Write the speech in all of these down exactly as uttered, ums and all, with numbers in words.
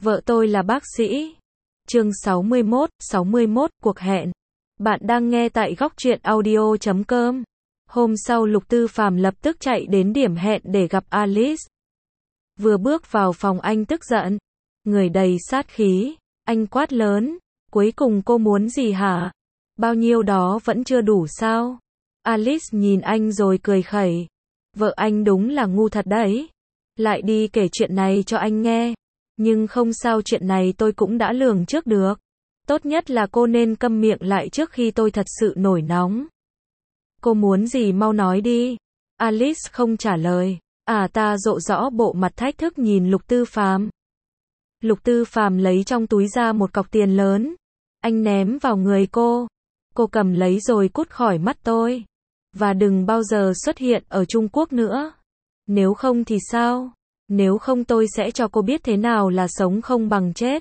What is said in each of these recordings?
Vợ tôi là bác sĩ. Chương sáu mươi mốt, sáu mươi mốt, cuộc hẹn. Bạn đang nghe tại góc truyện audio chấm com. Hôm sau Lục Tư Phàm lập tức chạy đến điểm hẹn để gặp Alice. Vừa bước vào phòng anh tức giận. Người đầy sát khí. Anh quát lớn. Cuối cùng cô muốn gì hả? Bao nhiêu đó vẫn chưa đủ sao? Alice nhìn anh rồi cười khẩy. Vợ anh đúng là ngu thật đấy. Lại đi kể chuyện này cho anh nghe. Nhưng không sao, chuyện này tôi cũng đã lường trước được. Tốt nhất là cô nên câm miệng lại trước khi tôi thật sự nổi nóng. Cô muốn gì mau nói đi. Alice không trả lời. À ta rộ rõ bộ mặt thách thức nhìn Lục Tư Phàm. Lục Tư Phàm lấy trong túi ra một cọc tiền lớn. Anh ném vào người cô. Cô cầm lấy rồi cút khỏi mắt tôi. Và đừng bao giờ xuất hiện ở Trung Quốc nữa. Nếu không thì sao? Nếu không tôi sẽ cho cô biết thế nào là sống không bằng chết.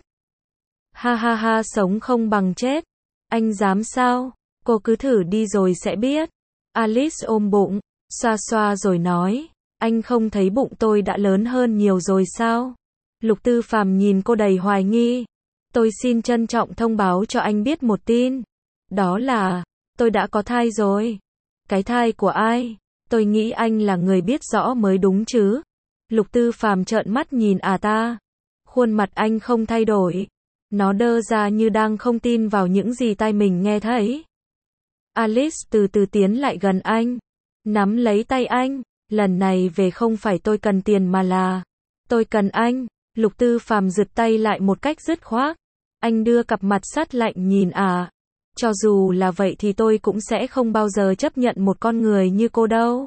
Ha ha ha, sống không bằng chết. Anh dám sao? Cô cứ thử đi rồi sẽ biết. Alice ôm bụng, xoa xoa rồi nói. Anh không thấy bụng tôi đã lớn hơn nhiều rồi sao? Lục Tư Phàm nhìn cô đầy hoài nghi. Tôi xin trân trọng thông báo cho anh biết một tin. Đó là, tôi đã có thai rồi. Cái thai của ai? Tôi nghĩ anh là người biết rõ mới đúng chứ. Lục Tư Phàm trợn mắt nhìn à ta. Khuôn mặt anh không thay đổi. Nó đơ ra như đang không tin vào những gì tai mình nghe thấy. Alice từ từ tiến lại gần anh. Nắm lấy tay anh. Lần này về không phải tôi cần tiền mà là tôi cần anh. Lục Tư Phàm giật tay lại một cách dứt khoát. Anh đưa cặp mặt sắt lạnh nhìn à. Cho dù là vậy thì tôi cũng sẽ không bao giờ chấp nhận một con người như cô đâu.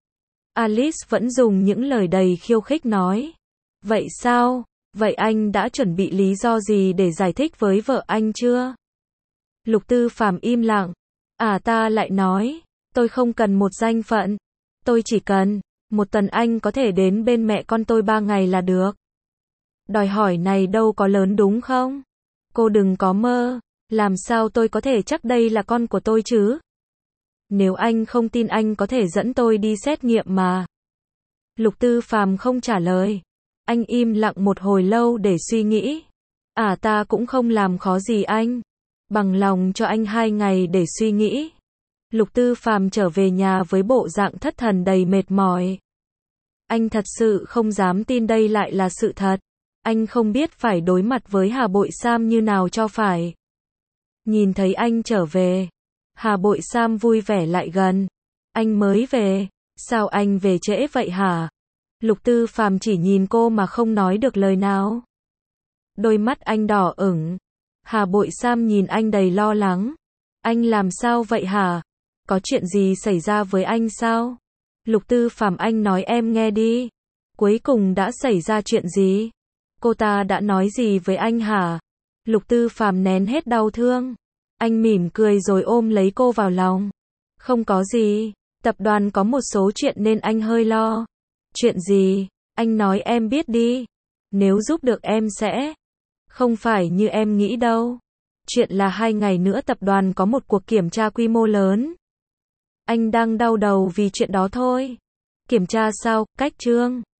Alice vẫn dùng những lời đầy khiêu khích nói. Vậy sao? Vậy anh đã chuẩn bị lý do gì để giải thích với vợ anh chưa? Lục Tư Phàm im lặng. À ta lại nói. Tôi không cần một danh phận. Tôi chỉ cần một tuần anh có thể đến bên mẹ con tôi ba ngày là được. Đòi hỏi này đâu có lớn đúng không? Cô đừng có mơ. Làm sao tôi có thể chắc đây là con của tôi chứ? Nếu anh không tin anh có thể dẫn tôi đi xét nghiệm mà. Lục Tư Phàm không trả lời. Anh im lặng một hồi lâu để suy nghĩ. À ta cũng không làm khó gì anh. Bằng lòng cho anh hai ngày để suy nghĩ. Lục Tư Phàm trở về nhà với bộ dạng thất thần đầy mệt mỏi. Anh thật sự không dám tin đây lại là sự thật. Anh không biết phải đối mặt với Hà Bội Sam như nào cho phải. Nhìn thấy anh trở về. Hà Bội Sam vui vẻ lại gần. Anh mới về. Sao anh về trễ vậy hả? Lục Tư Phàm chỉ nhìn cô mà không nói được lời nào. Đôi mắt anh đỏ ửng. Hà Bội Sam nhìn anh đầy lo lắng. Anh làm sao vậy hả? Có chuyện gì xảy ra với anh sao? Lục Tư Phàm anh nói em nghe đi. Cuối cùng đã xảy ra chuyện gì? Cô ta đã nói gì với anh hả? Lục Tư Phàm nén hết đau thương. Anh mỉm cười rồi ôm lấy cô vào lòng. Không có gì. Tập đoàn có một số chuyện nên anh hơi lo. Chuyện gì? Anh nói em biết đi. Nếu giúp được em sẽ. Không phải như em nghĩ đâu. Chuyện là hai ngày nữa tập đoàn có một cuộc kiểm tra quy mô lớn. Anh đang đau đầu vì chuyện đó thôi. Kiểm tra sao? Cách trương.